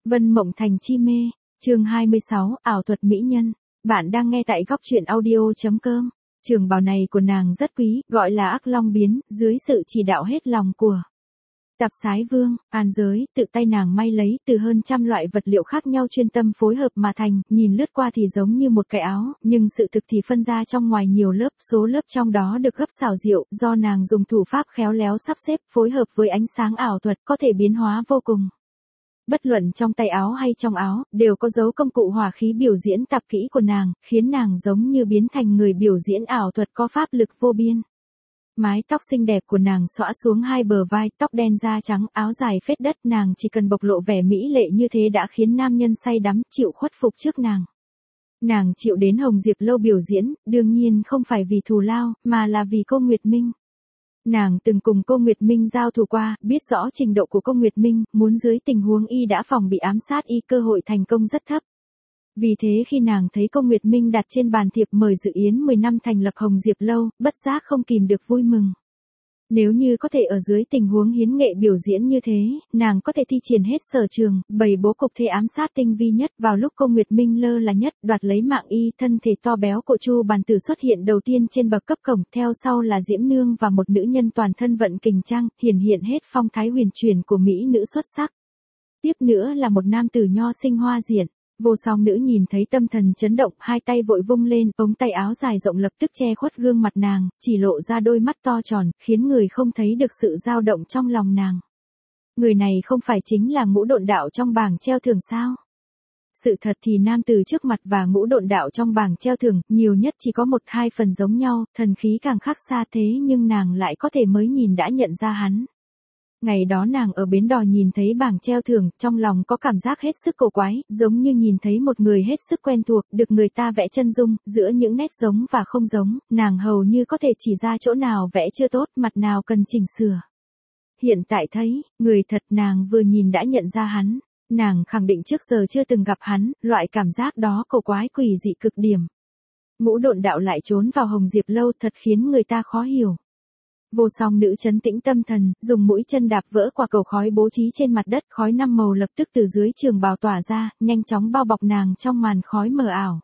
Vân Mộng Thành chi mê, chương 26, ảo thuật mỹ nhân. Bạn đang nghe tại góc truyện audio.com. Trường bào này của nàng rất quý, gọi là Ác Long Biến, dưới sự chỉ đạo hết lòng của Tạp Sái Vương, An Giới, tự tay nàng may lấy từ hơn trăm loại vật liệu khác nhau chuyên tâm phối hợp mà thành, nhìn lướt qua thì giống như một cái áo, nhưng sự thực thì phân ra trong ngoài nhiều lớp, số lớp trong đó được gấp xảo diệu, do nàng dùng thủ pháp khéo léo sắp xếp, phối hợp với ánh sáng ảo thuật, có thể biến hóa vô cùng. Bất luận trong tay áo hay trong áo, đều có dấu công cụ hỏa khí biểu diễn tạp kỹ của nàng, khiến nàng giống như biến thành người biểu diễn ảo thuật có pháp lực vô biên. Mái tóc xinh đẹp của nàng xõa xuống hai bờ vai, tóc đen da trắng, áo dài phết đất, nàng chỉ cần bộc lộ vẻ mỹ lệ như thế đã khiến nam nhân say đắm, chịu khuất phục trước nàng. Nàng chịu đến Hồng Diệp Lâu biểu diễn, đương nhiên không phải vì thù lao, mà là vì cô Nguyệt Minh. Nàng từng cùng cô Nguyệt Minh giao thủ qua, biết rõ trình độ của cô Nguyệt Minh, muốn dưới tình huống y đã phòng bị ám sát y, cơ hội thành công rất thấp. Vì thế khi nàng thấy cô Nguyệt Minh đặt trên bàn thiệp mời dự yến 10 năm thành lập Hồng Diệp Lâu, bất giác không kìm được vui mừng. Nếu như có thể ở dưới tình huống hiến nghệ biểu diễn như thế, nàng có thể thi triển hết sở trường, bày bố cục thế ám sát tinh vi nhất, vào lúc cô Nguyệt Minh lơ là nhất, đoạt lấy mạng y, thân thể to béo của Chu Bàn Tử xuất hiện đầu tiên trên bậc cấp cổng, theo sau là Diễm Nương và một nữ nhân toàn thân vận kình trang, hiển hiện hết phong thái huyền chuyển của mỹ nữ xuất sắc. Tiếp nữa là một nam tử nho sinh hoa diện. Vô Song Nữ nhìn thấy tâm thần chấn động, hai tay vội vung lên, ống tay áo dài rộng lập tức che khuất gương mặt nàng, chỉ lộ ra đôi mắt to tròn, khiến người không thấy được sự dao động trong lòng nàng. Người này không phải chính là Ngũ Độn Đạo trong bảng treo thưởng sao? Sự thật thì nam tử trước mặt và Ngũ Độn Đạo trong bảng treo thưởng, nhiều nhất chỉ có 1-2 phần giống nhau, thần khí càng khác xa thế nhưng nàng lại có thể mới nhìn đã nhận ra hắn. Ngày đó nàng ở bến đò nhìn thấy bảng treo thưởng, trong lòng có cảm giác hết sức cổ quái, giống như nhìn thấy một người hết sức quen thuộc, được người ta vẽ chân dung, giữa những nét giống và không giống, nàng hầu như có thể chỉ ra chỗ nào vẽ chưa tốt, mặt nào cần chỉnh sửa. Hiện tại thấy, người thật, nàng vừa nhìn đã nhận ra hắn, nàng khẳng định trước giờ chưa từng gặp hắn, loại cảm giác đó cổ quái quỷ dị cực điểm. Ngũ Độn Đạo lại trốn vào Hồng Diệp Lâu, thật khiến người ta khó hiểu. Vô Song Nữ trấn tĩnh tâm thần, dùng mũi chân đạp vỡ quả cầu khói bố trí trên mặt đất, khói 5 màu lập tức từ dưới trường bào tỏa ra, nhanh chóng bao bọc nàng trong màn khói mờ ảo.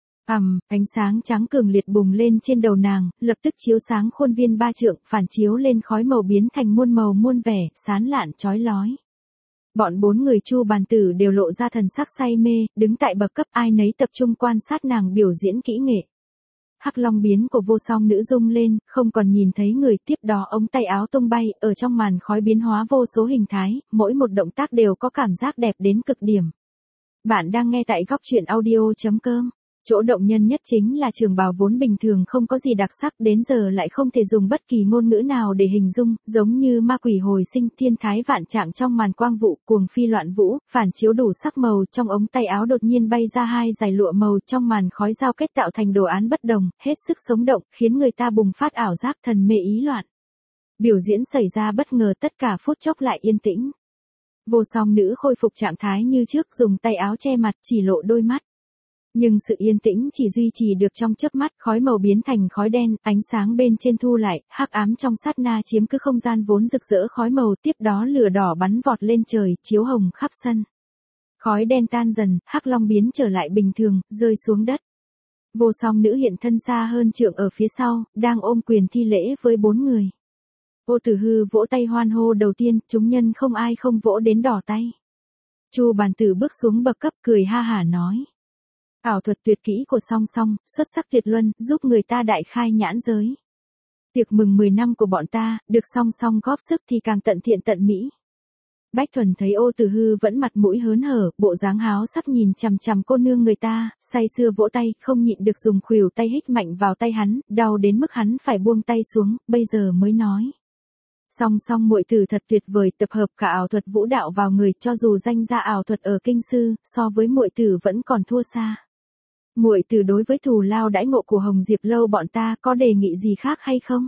Ánh sáng trắng cường liệt bùng lên trên đầu nàng, lập tức chiếu sáng khuôn viên 3 trượng, phản chiếu lên khói màu biến thành muôn màu muôn vẻ, sán lạn chói lói. Bọn 4 người Chu Bàn Tử đều lộ ra thần sắc say mê, đứng tại bậc cấp, ai nấy tập trung quan sát nàng biểu diễn kỹ nghệ. Hắc Long Biến của Vô Song Nữ rung lên, không còn nhìn thấy người, tiếp đó ống tay áo tung bay, ở trong màn khói biến hóa vô số hình thái, mỗi một động tác đều có cảm giác đẹp đến cực điểm. Bạn đang nghe tại góc truyện audio.com. Chỗ động nhân nhất chính là trường bào vốn bình thường không có gì đặc sắc, đến giờ lại không thể dùng bất kỳ ngôn ngữ nào để hình dung, giống như ma quỷ hồi sinh, thiên thái vạn trạng trong màn quang vụ, cuồng phi loạn vũ, phản chiếu đủ sắc màu, trong ống tay áo đột nhiên bay ra 2 dải lụa màu, trong màn khói giao kết tạo thành đồ án bất đồng, hết sức sống động, khiến người ta bùng phát ảo giác thần mê ý loạn. Biểu diễn xảy ra bất ngờ, tất cả phút chốc lại yên tĩnh. Vô Song Nữ khôi phục trạng thái như trước, dùng tay áo che mặt, chỉ lộ đôi mắt. Nhưng sự yên tĩnh chỉ duy trì được trong chớp mắt, khói màu biến thành khói đen, ánh sáng bên trên thu lại, hắc ám trong sát na chiếm cứ không gian vốn rực rỡ khói màu, tiếp đó lửa đỏ bắn vọt lên trời, chiếu hồng khắp sân. Khói đen tan dần, Hắc Long Biến trở lại bình thường, rơi xuống đất. Vô Song Nữ hiện thân xa hơn trượng ở phía sau, đang ôm quyền thi lễ với 4 người. Ô Tử Hư vỗ tay hoan hô đầu tiên, chúng nhân không ai không vỗ đến đỏ tay. Chu Bàn Tử bước xuống bậc cấp, cười ha hả nói. Ảo thuật tuyệt kỹ của Song Song, xuất sắc tuyệt luân, giúp người ta đại khai nhãn giới. Tiệc mừng 10 năm của bọn ta, được Song Song góp sức thì càng tận thiện tận mỹ. Bách Thuần thấy Ô Tử Hư vẫn mặt mũi hớn hở, bộ dáng háo sắc nhìn chằm chằm cô nương người ta, say sưa vỗ tay, không nhịn được dùng khuỷu tay hích mạnh vào tay hắn, đau đến mức hắn phải buông tay xuống, bây giờ mới nói. Song Song muội tử thật tuyệt vời, tập hợp cả ảo thuật vũ đạo vào người, cho dù danh gia ảo thuật ở kinh sư, so với muội tử vẫn còn thua xa. Muội tử đối với thù lao đãi ngộ của Hồng Diệp Lâu bọn ta có đề nghị gì khác hay không?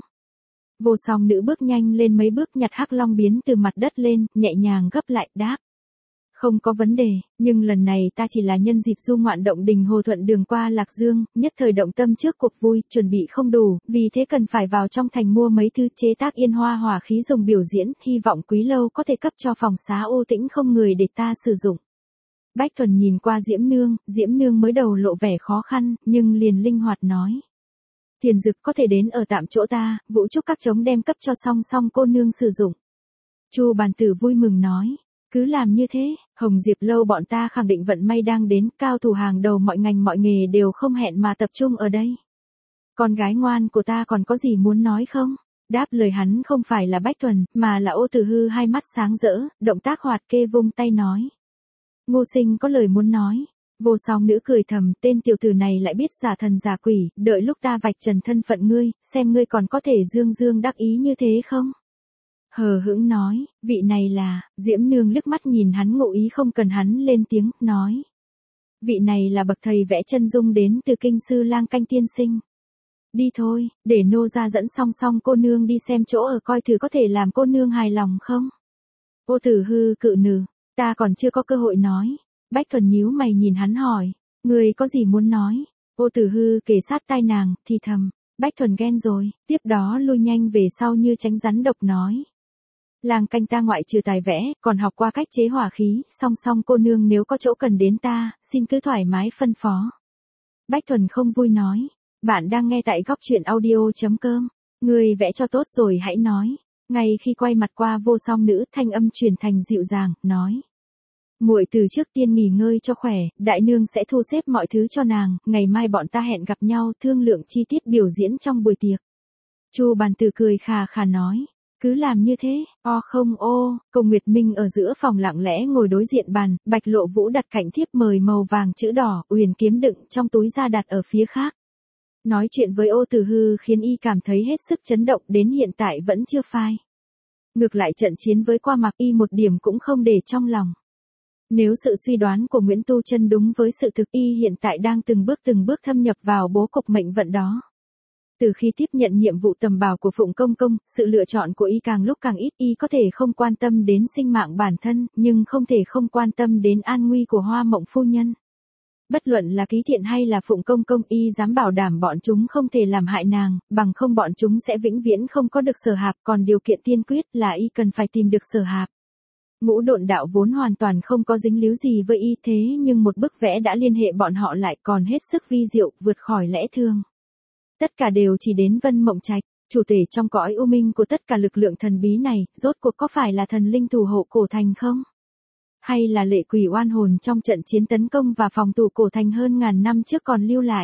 Vô Song Nữ bước nhanh lên mấy bước, nhặt Hắc Long Biến từ mặt đất lên, nhẹ nhàng gấp lại, đáp. Không có vấn đề, nhưng lần này ta chỉ là nhân dịp du ngoạn động đình Hồ Thuận đường qua Lạc Dương, nhất thời động tâm trước cuộc vui, chuẩn bị không đủ, vì thế cần phải vào trong thành mua mấy thứ chế tác yên hoa hỏa khí dùng biểu diễn, hy vọng Quý Lâu có thể cấp cho phòng xá ô tĩnh không người để ta sử dụng. Bách Thuần nhìn qua Diễm Nương mới đầu lộ vẻ khó khăn, nhưng liền linh hoạt nói. Thiền Dực có thể đến ở tạm chỗ ta, Vũ Trúc các trống đem cấp cho song cô nương sử dụng. Chu Bàn Tử vui mừng nói. Cứ làm như thế, Hồng Diệp lâu bọn ta khẳng định vận may đang đến, cao thủ hàng đầu mọi ngành mọi nghề đều không hẹn mà tập trung ở đây. Con gái ngoan của ta còn có gì muốn nói không? Đáp lời hắn không phải là Bách Thuần, mà là Ô Tử Hư hai mắt sáng rỡ, động tác hoạt kê vung tay nói. Ngô Sinh có lời muốn nói. Vô Song nữ cười thầm, tên tiểu tử này lại biết giả thần giả quỷ, đợi lúc ta vạch trần thân phận ngươi, xem ngươi còn có thể dương đắc ý như thế không? Hờ hững nói, vị này là, Diễm Nương liếc mắt nhìn hắn ngụ ý không cần hắn lên tiếng, nói. Vị này là bậc thầy vẽ chân dung đến từ kinh sư Lang Canh tiên sinh. Đi thôi, để nô ra dẫn song cô nương đi xem chỗ ở coi thử có thể làm cô nương hài lòng không? Ô Tử Hư cự nừ, ta còn chưa có cơ hội nói. Bách Thuần nhíu mày nhìn hắn hỏi, người có gì muốn nói? Ô Tử Hư kề sát tai nàng, thì thầm, Bách Thuần ghen rồi, tiếp đó lui nhanh về sau như tránh rắn độc nói. Lang Canh ta ngoại trừ tài vẽ, còn học qua cách chế hỏa khí, song cô nương nếu có chỗ cần đến ta, xin cứ thoải mái phân phó. Bách Thuần không vui nói, bạn đang nghe tại góc truyện audio.com, người vẽ cho tốt rồi hãy nói. Ngay khi quay mặt qua Vô Song nữ, thanh âm truyền thành dịu dàng, nói. Muội từ trước tiên nghỉ ngơi cho khỏe, đại nương sẽ thu xếp mọi thứ cho nàng, ngày mai bọn ta hẹn gặp nhau thương lượng chi tiết biểu diễn trong buổi tiệc. Chu Bàn Tử cười khà khà nói. Cứ làm như thế, Công Nguyệt Minh ở giữa phòng lặng lẽ ngồi đối diện bàn, Bạch Lộ Vũ đặt cạnh thiếp mời màu vàng chữ đỏ, Uyển kiếm đựng trong túi ra đặt ở phía khác. Nói chuyện với Ô Tử Hư khiến y cảm thấy hết sức chấn động, đến hiện tại vẫn chưa phai. Ngược lại trận chiến với Qua Mặc y một điểm cũng không để trong lòng. Nếu sự suy đoán của Nguyễn Tu Chân đúng với sự thực, y hiện tại đang từng bước thâm nhập vào bố cục mệnh vận đó. Từ khi tiếp nhận nhiệm vụ tầm bảo của Phụng Công Công, sự lựa chọn của y càng lúc càng ít, y có thể không quan tâm đến sinh mạng bản thân, nhưng không thể không quan tâm đến an nguy của Hoa Mộng phu nhân. Bất luận là Ký Thiện hay là Phụng Công Công, y dám bảo đảm bọn chúng không thể làm hại nàng, bằng không bọn chúng sẽ vĩnh viễn không có được Sở Hạp, còn điều kiện tiên quyết là y cần phải tìm được Sở Hạp. Ngũ Độn đạo vốn hoàn toàn không có dính líu gì với y, thế nhưng một bức vẽ đã liên hệ bọn họ lại, còn hết sức vi diệu, vượt khỏi lẽ thường. Tất cả đều chỉ đến Vân Mộng Trạch, chủ thể trong cõi u minh của tất cả lực lượng thần bí này, rốt cuộc có phải là thần linh thủ hộ cổ thành không? Hay là lệ quỷ oan hồn trong trận chiến tấn công và phòng thủ cổ thành hơn ngàn năm trước còn lưu lại?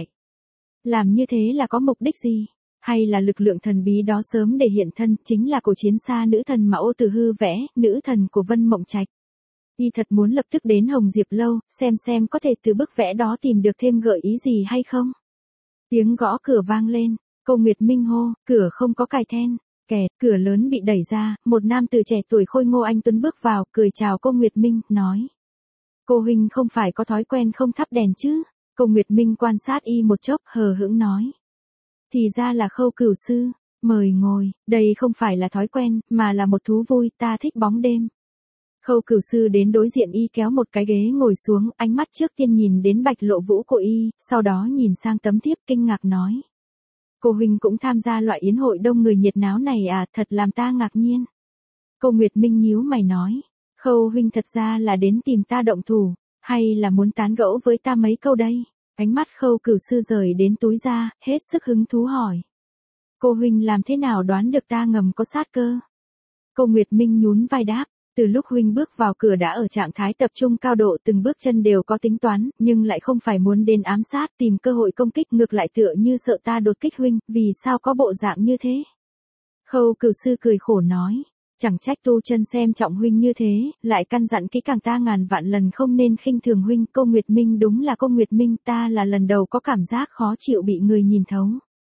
Làm như thế là có mục đích gì? Hay là lực lượng thần bí đó sớm để hiện thân, chính là cổ chiến xa nữ thần mà Ô Tử Hư vẽ, nữ thần của Vân Mộng Trạch? Y thật muốn lập tức đến Hồng Diệp lâu, xem có thể từ bức vẽ đó tìm được thêm gợi ý gì hay không? Tiếng gõ cửa vang lên, Cô Nguyệt Minh hô, cửa không có cài then, kẹt, cửa lớn bị đẩy ra, một nam tử trẻ tuổi khôi ngô anh tuấn bước vào, cười chào cô Nguyệt Minh, nói. Cô huynh không phải có thói quen không thắp đèn chứ? Cô Nguyệt Minh quan sát y một chốc, hờ hững nói. Thì ra là Khâu Cửu sư, mời ngồi, đây không phải là thói quen, mà là một thú vui, ta thích bóng đêm. Khâu Cửu sư đến đối diện y kéo một cái ghế ngồi xuống, ánh mắt trước tiên nhìn đến Bạch Lộ Vũ của y, sau đó nhìn sang tấm thiếp kinh ngạc nói. Cô huynh cũng tham gia loại yến hội đông người nhiệt náo này à, thật làm ta ngạc nhiên. Cô Nguyệt Minh nhíu mày nói, Khâu huynh thật ra là đến tìm ta động thủ, hay là muốn tán gẫu với ta mấy câu đây? Ánh mắt Khâu Cửu sư rời đến túi ra, hết sức hứng thú hỏi. Cô huynh làm thế nào đoán được ta ngầm có sát cơ? Cô Nguyệt Minh nhún vai đáp. Từ lúc huynh bước vào cửa đã ở trạng thái tập trung cao độ, từng bước chân đều có tính toán, nhưng lại không phải muốn đến ám sát, tìm cơ hội công kích, ngược lại tựa như sợ ta đột kích huynh, vì sao có bộ dạng như thế? Khâu Cửu sư cười khổ nói, chẳng trách Tu Chân xem trọng huynh như thế, lại căn dặn kỹ càng ta ngàn vạn lần không nên khinh thường huynh. Cô Nguyệt Minh đúng là cô Nguyệt Minh, ta là lần đầu có cảm giác khó chịu bị người nhìn thấu.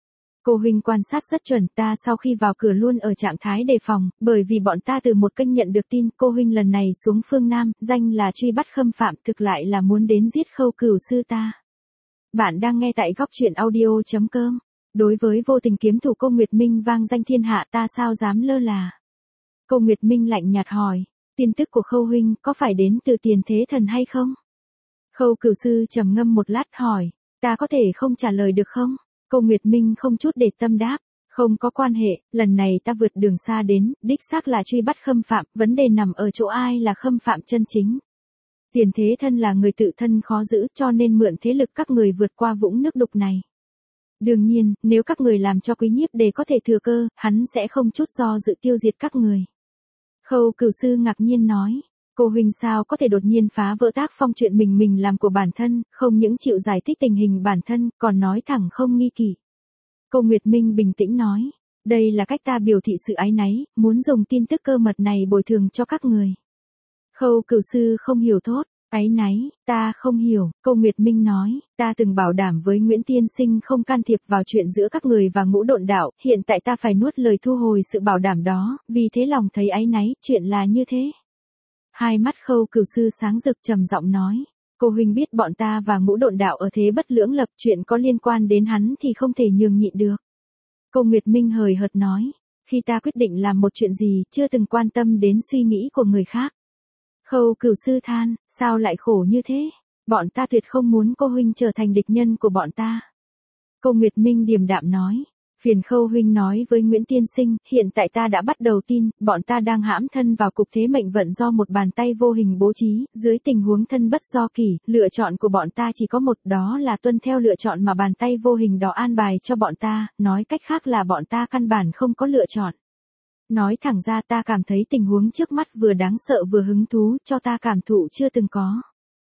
Cô huynh quan sát rất chuẩn, ta sau khi vào cửa luôn ở trạng thái đề phòng, bởi vì bọn ta từ một kênh nhận được tin cô huynh lần này xuống phương Nam, danh là truy bắt khâm phạm, thực lại là muốn đến giết Khâu Cửu sư ta. Bạn đang nghe tại góc truyện audio.com. Đối với vô tình kiếm thủ cô Nguyệt Minh vang danh thiên hạ, ta sao dám lơ là. Cô Nguyệt Minh lạnh nhạt hỏi, tin tức của Khâu huynh có phải đến từ Tiền Thế Thần hay không? Khâu Cửu sư trầm ngâm một lát hỏi, ta có thể không trả lời được không? Cô Nguyệt Minh không chút để tâm đáp, không có quan hệ, lần này ta vượt đường xa đến, đích xác là truy bắt khâm phạm, vấn đề nằm ở chỗ ai là khâm phạm chân chính. Tiền thế thân là người tự thân khó giữ cho nên mượn thế lực các người vượt qua vũng nước đục này. Đương nhiên, nếu các người làm cho Quý Nhiếp Đề có thể thừa cơ, hắn sẽ không chút do dự tiêu diệt các người. Khâu Cửu Sư ngạc nhiên nói, cô huynh sao có thể đột nhiên phá vỡ tác phong chuyện mình làm của bản thân, không những chịu giải thích tình hình bản thân, còn nói thẳng không nghi kỵ. Cô Nguyệt Minh bình tĩnh nói, đây là cách ta biểu thị sự áy náy, muốn dùng tin tức cơ mật này bồi thường cho các người. Khâu Cửu Sư không hiểu thốt, áy náy, ta không hiểu, cô Nguyệt Minh nói, ta từng bảo đảm với Nguyễn Tiên Sinh không can thiệp vào chuyện giữa các người và Ngũ Độn Đạo, hiện tại ta phải nuốt lời thu hồi sự bảo đảm đó, vì thế lòng thấy áy náy, chuyện là như thế. Hai mắt Khâu Cửu Sư sáng rực trầm giọng nói, cô huynh biết bọn ta và Ngũ Độn Đạo ở thế bất lưỡng lập, chuyện có liên quan đến hắn thì không thể nhường nhịn được. Cô Nguyệt Minh hời hợt nói, khi ta quyết định làm một chuyện gì, chưa từng quan tâm đến suy nghĩ của người khác. Khâu Cửu Sư than, sao lại khổ như thế? Bọn ta tuyệt không muốn cô huynh trở thành địch nhân của bọn ta. Cô Nguyệt Minh điềm đạm nói, phiền Khâu huynh nói với Nguyễn Tiên Sinh, hiện tại ta đã bắt đầu tin, bọn ta đang hãm thân vào cục thế mệnh vận do một bàn tay vô hình bố trí, dưới tình huống thân bất do kỷ, lựa chọn của bọn ta chỉ có một, đó là tuân theo lựa chọn mà bàn tay vô hình đó an bài cho bọn ta, nói cách khác là bọn ta căn bản không có lựa chọn. Nói thẳng ra ta cảm thấy tình huống trước mắt vừa đáng sợ vừa hứng thú, cho ta cảm thụ chưa từng có.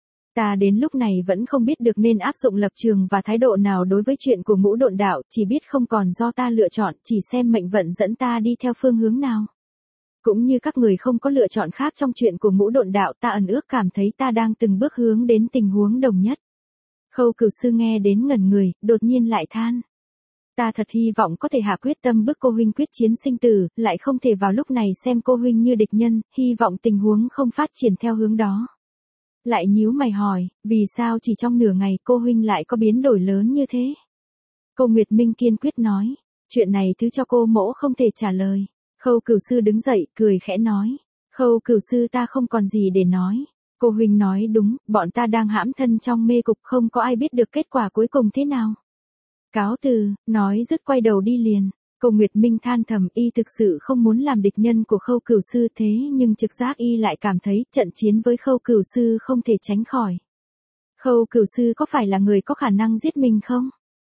Ta đến lúc này vẫn không biết được nên áp dụng lập trường và thái độ nào đối với chuyện của Ngũ Độn Đạo, chỉ biết không còn do ta lựa chọn, chỉ xem mệnh vận dẫn ta đi theo phương hướng nào. Cũng như các người không có lựa chọn khác trong chuyện của Ngũ Độn Đạo, ta ẩn ước cảm thấy ta đang từng bước hướng đến tình huống đồng nhất. Khâu Cửu Sư nghe đến ngẩn người, đột nhiên lại than. Ta thật hy vọng có thể hạ quyết tâm bức cô huynh quyết chiến sinh tử, lại không thể vào lúc này xem cô huynh như địch nhân, hy vọng tình huống không phát triển theo hướng đó. Lại nhíu mày hỏi, vì sao chỉ trong nửa ngày cô huynh lại có biến đổi lớn như thế? Cô Nguyệt Minh kiên quyết nói, chuyện này thứ cho cô mỗ không thể trả lời. Khâu Cửu Sư đứng dậy, cười khẽ nói, Khâu Cửu Sư ta không còn gì để nói. Cô huynh nói đúng, bọn ta đang hãm thân trong mê cục, không có ai biết được kết quả cuối cùng thế nào. Cáo từ, nói dứt quay đầu đi liền. Cô Nguyệt Minh than thầm, y thực sự không muốn làm địch nhân của Khâu Cửu Sư, thế nhưng trực giác y lại cảm thấy trận chiến với Khâu Cửu Sư không thể tránh khỏi. Khâu Cửu Sư có phải là người có khả năng giết mình không?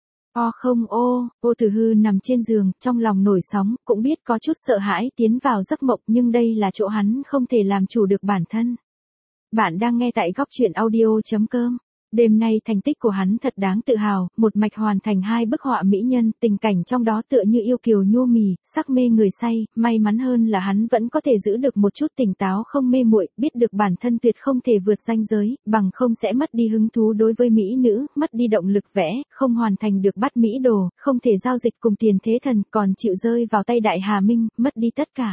Không ô Tử Hư nằm trên giường, trong lòng nổi sóng, cũng biết có chút sợ hãi tiến vào giấc mộng, nhưng đây là chỗ hắn không thể làm chủ được bản thân. Bạn đang nghe tại góc truyện audio.com. Đêm nay thành tích của hắn thật đáng tự hào, một mạch hoàn thành 2 bức họa mỹ nhân, tình cảnh trong đó tựa như yêu kiều nhu mì, sắc mê người say, may mắn hơn là hắn vẫn có thể giữ được một chút tỉnh táo không mê muội, biết được bản thân tuyệt không thể vượt ranh giới, bằng không sẽ mất đi hứng thú đối với mỹ nữ, mất đi động lực vẽ, không hoàn thành được bắt mỹ đồ, không thể giao dịch cùng tiền thế thần, còn chịu rơi vào tay Đại Hà Minh, mất đi tất cả.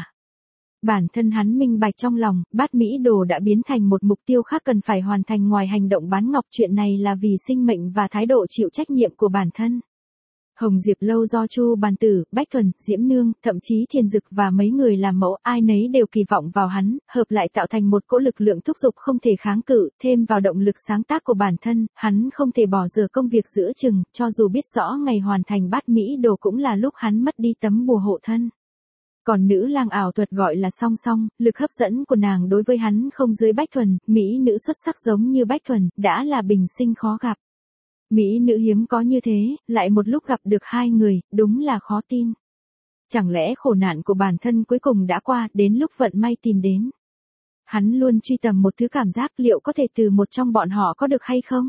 Bản thân hắn minh bạch trong lòng, bát mỹ đồ đã biến thành một mục tiêu khác cần phải hoàn thành ngoài hành động bán ngọc, chuyện này là vì sinh mệnh và thái độ chịu trách nhiệm của bản thân. Hồng Diệp Lâu do Chu Bàn Tử, Bách Thuần, Diễm Nương, thậm chí Thiên Dực và mấy người làm mẫu, ai nấy đều kỳ vọng vào hắn, hợp lại tạo thành một cỗ lực lượng thúc giục không thể kháng cự, thêm vào động lực sáng tác của bản thân, hắn không thể bỏ dở công việc giữa chừng, cho dù biết rõ ngày hoàn thành bát mỹ đồ cũng là lúc hắn mất đi tấm bùa hộ thân. Còn nữ lang ảo thuật gọi là Song Song, lực hấp dẫn của nàng đối với hắn không dưới Bách Thuần, mỹ nữ xuất sắc giống như Bách Thuần, đã là bình sinh khó gặp. Mỹ nữ hiếm có như thế, lại một lúc gặp được hai người, đúng là khó tin. Chẳng lẽ khổ nạn của bản thân cuối cùng đã qua, đến lúc vận may tìm đến. Hắn luôn truy tầm một thứ cảm giác liệu có thể từ một trong bọn họ có được hay không?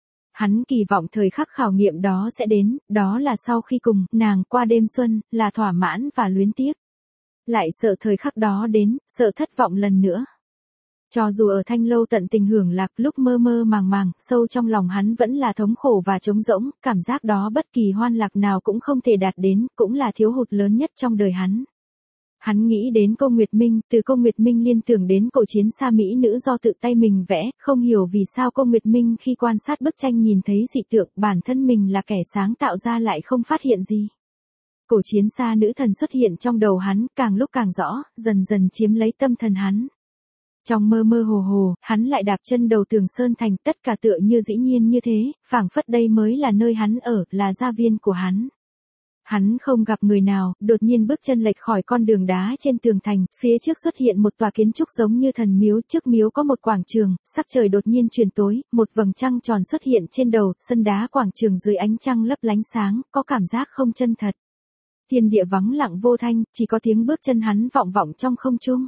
Hắn kỳ vọng thời khắc khảo nghiệm đó sẽ đến, đó là sau khi cùng nàng qua đêm xuân, là thỏa mãn và luyến tiếc. Lại sợ thời khắc đó đến, sợ thất vọng lần nữa. Cho dù ở Thanh Lâu tận tình hưởng lạc, lúc mơ mơ màng, sâu trong lòng hắn vẫn là thống khổ và trống rỗng, cảm giác đó bất kỳ hoan lạc nào cũng không thể đạt đến, cũng là thiếu hụt lớn nhất trong đời hắn. Hắn nghĩ đến Cô Nguyệt Minh, từ Cô Nguyệt Minh liên tưởng đến cổ chiến xa mỹ nữ do tự tay mình vẽ, không hiểu vì sao Cô Nguyệt Minh khi quan sát bức tranh nhìn thấy dị tượng, bản thân mình là kẻ sáng tạo ra lại không phát hiện gì. Cổ chiến xa nữ thần xuất hiện trong đầu hắn, càng lúc càng rõ, dần dần chiếm lấy tâm thần hắn. Trong mơ mơ hồ hồ, hắn lại đạp chân đầu tường Sơn Thành, tất cả tựa như dĩ nhiên như thế, phảng phất đây mới là nơi hắn ở, là gia viên của hắn. Hắn không gặp người nào, đột nhiên bước chân lệch khỏi con đường đá trên tường thành, phía trước xuất hiện một tòa kiến trúc giống như thần miếu, trước miếu có một quảng trường, sắc trời đột nhiên chuyển tối, một vầng trăng tròn xuất hiện trên đầu, sân đá quảng trường dưới ánh trăng lấp lánh sáng, có cảm giác không chân thật. Thiên địa vắng lặng vô thanh, chỉ có tiếng bước chân hắn vọng vọng trong không trung.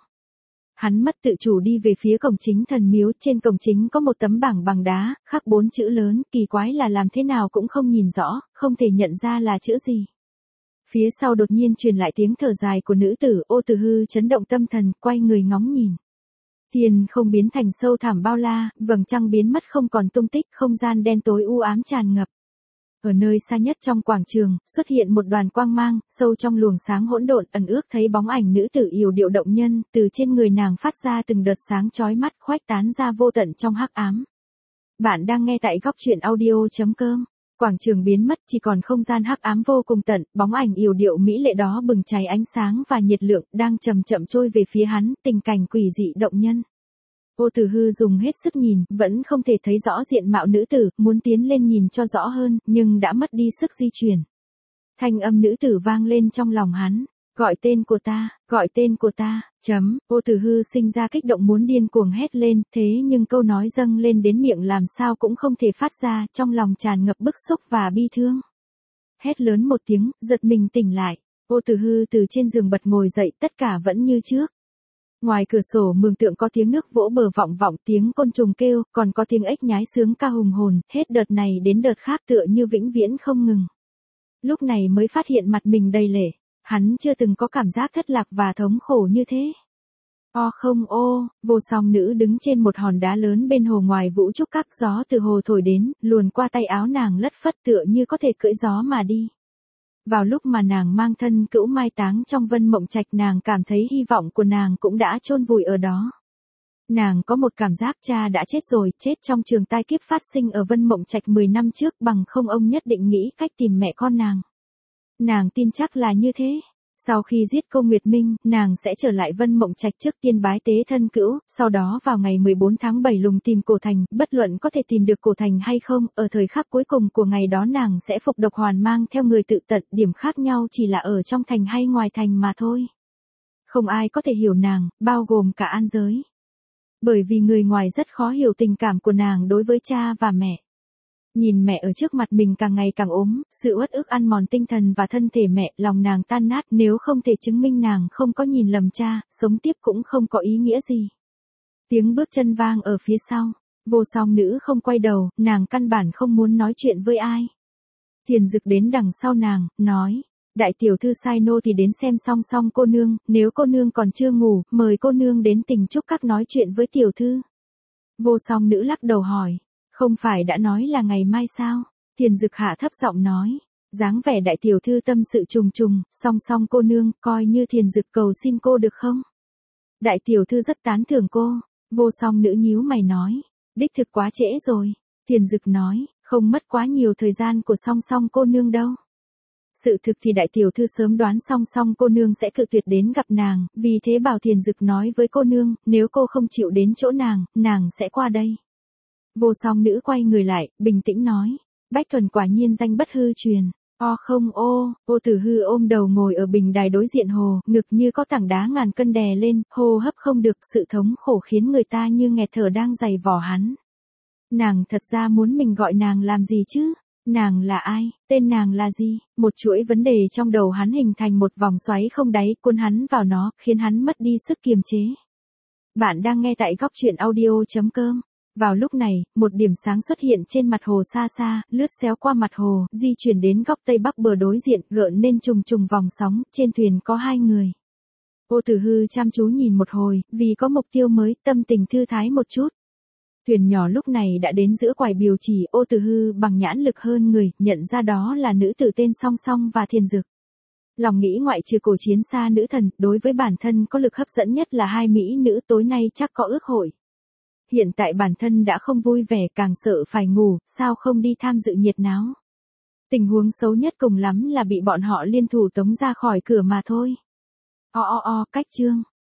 Hắn mất tự chủ đi về phía cổng chính thần miếu, trên cổng chính có một tấm bảng bằng đá, khắc 4 chữ lớn, kỳ quái là làm thế nào cũng không nhìn rõ, không thể nhận ra là chữ gì. Phía sau đột nhiên truyền lại tiếng thở dài của nữ tử, Ô Tử Hư chấn động tâm thần, quay người ngóng nhìn. Thiên không biến thành sâu thẳm bao la, vầng trăng biến mất không còn tung tích, không gian đen tối u ám tràn ngập. Ở nơi xa nhất trong quảng trường, xuất hiện một đoàn quang mang, sâu trong luồng sáng hỗn độn, ẩn ước thấy bóng ảnh nữ tử yểu điệu động nhân, từ trên người nàng phát ra từng đợt sáng chói mắt, khuếch tán ra vô tận trong hắc ám. Bạn đang nghe tại góc truyện audio.com. Quảng trường biến mất, chỉ còn không gian hắc ám vô cùng tận, bóng ảnh yểu điệu mỹ lệ đó bừng cháy ánh sáng và nhiệt lượng, đang chậm chậm trôi về phía hắn, tình cảnh quỷ dị động nhân. Ô Tử Hư dùng hết sức nhìn, vẫn không thể thấy rõ diện mạo nữ tử, muốn tiến lên nhìn cho rõ hơn, nhưng đã mất đi sức di chuyển. Thanh âm nữ tử vang lên trong lòng hắn, gọi tên của ta, gọi tên của ta, Ô Tử Hư sinh ra kích động muốn điên cuồng hét lên, thế nhưng câu nói dâng lên đến miệng làm sao cũng không thể phát ra, trong lòng tràn ngập bức xúc và bi thương. Hét lớn một tiếng, giật mình tỉnh lại, Ô Tử Hư từ trên giường bật ngồi dậy, tất cả vẫn như trước. Ngoài cửa sổ mường tượng có tiếng nước vỗ bờ vọng vọng, tiếng côn trùng kêu, còn có tiếng ếch nhái sướng ca hùng hồn, hết đợt này đến đợt khác tựa như vĩnh viễn không ngừng. Lúc này mới phát hiện mặt mình đầy lệ, hắn chưa từng có cảm giác thất lạc và thống khổ như thế. Không ô, Vô Song nữ đứng trên một hòn đá lớn bên hồ ngoài vũ trúc các, gió từ hồ thổi đến, luồn qua tay áo nàng lất phất tựa như có thể cưỡi gió mà đi. Vào lúc mà nàng mang thân cữu mai táng trong Vân Mộng Trạch, nàng cảm thấy hy vọng của nàng cũng đã chôn vùi ở đó. Nàng có một cảm giác cha đã chết rồi, chết trong trường tai kiếp phát sinh ở Vân Mộng Trạch 10 năm trước, bằng không ông nhất định nghĩ cách tìm mẹ con nàng. Nàng tin chắc là như thế. Sau khi giết cô Nguyệt Minh, nàng sẽ trở lại Vân Mộng Trạch trước tiên bái tế thân cữu, sau đó vào ngày 14 tháng 7 lùng tìm cổ thành, bất luận có thể tìm được cổ thành hay không, ở thời khắc cuối cùng của ngày đó nàng sẽ phục độc hoàn mang theo người tự tận, điểm khác nhau chỉ là ở trong thành hay ngoài thành mà thôi. Không ai có thể hiểu nàng, bao gồm cả an giới. Bởi vì người ngoài rất khó hiểu tình cảm của nàng đối với cha và mẹ. Nhìn mẹ ở trước mặt mình càng ngày càng ốm, sự uất ức ăn mòn tinh thần và thân thể mẹ, lòng nàng tan nát, nếu không thể chứng minh nàng không có nhìn lầm cha, sống tiếp cũng không có ý nghĩa gì. Tiếng bước chân vang ở phía sau, Vô Song nữ không quay đầu, nàng căn bản không muốn nói chuyện với ai. Thiền Dực đến đằng sau nàng, nói, đại tiểu thư sai nô thì đến xem song song cô nương, nếu cô nương còn chưa ngủ, mời cô nương đến Tình Trúc Các nói chuyện với tiểu thư. Vô Song nữ lắc đầu hỏi, không phải đã nói là ngày mai sao? Thiền Dực hạ thấp giọng nói, dáng vẻ đại tiểu thư tâm sự trùng trùng, song song cô nương, coi như Thiền Dực cầu xin cô được không? Đại tiểu thư rất tán thưởng cô. Vô Song nữ nhíu mày nói, đích thực quá trễ rồi. Thiền Dực nói, không mất quá nhiều thời gian của song song cô nương đâu. Sự thực thì đại tiểu thư sớm đoán song song cô nương sẽ cự tuyệt đến gặp nàng, vì thế bảo Thiền Dực nói với cô nương, nếu cô không chịu đến chỗ nàng sẽ qua đây. Vô Song nữ quay người lại, bình tĩnh nói, Bách Thuần quả nhiên danh bất hư truyền. Không ô, Ô Tử Hư ôm đầu ngồi ở bình đài đối diện hồ, ngực như có tảng đá ngàn cân đè lên, hô hấp không được, sự thống khổ khiến người ta như nghẹt thở đang giày vò hắn. Nàng thật ra muốn mình gọi nàng làm gì chứ? Nàng là ai? Tên nàng là gì? Một chuỗi vấn đề trong đầu hắn hình thành một vòng xoáy không đáy, cuốn hắn vào nó, khiến hắn mất đi sức kiềm chế. Bạn đang nghe tại góc truyện audio.com. Vào lúc này, một điểm sáng xuất hiện trên mặt hồ xa xa, lướt xéo qua mặt hồ, di chuyển đến góc tây bắc bờ đối diện, gợn nên trùng trùng vòng sóng, trên thuyền có 2 người. Ô Tử Hư chăm chú nhìn một hồi, vì có mục tiêu mới, tâm tình thư thái một chút. Thuyền nhỏ lúc này đã đến giữa quải Biều Chỉ, Ô Tử Hư bằng nhãn lực hơn người, nhận ra đó là nữ tử tên Song Song và Thiền Dực. Lòng nghĩ ngoại trừ cổ chiến xa nữ thần, đối với bản thân có lực hấp dẫn nhất là 2 mỹ nữ, tối nay chắc có ước hội. Hiện tại bản thân đã không vui vẻ, càng sợ phải ngủ, sao không đi tham dự nhiệt náo. Tình huống xấu nhất cùng lắm là bị bọn họ liên thủ tống ra khỏi cửa mà thôi. Cách chương.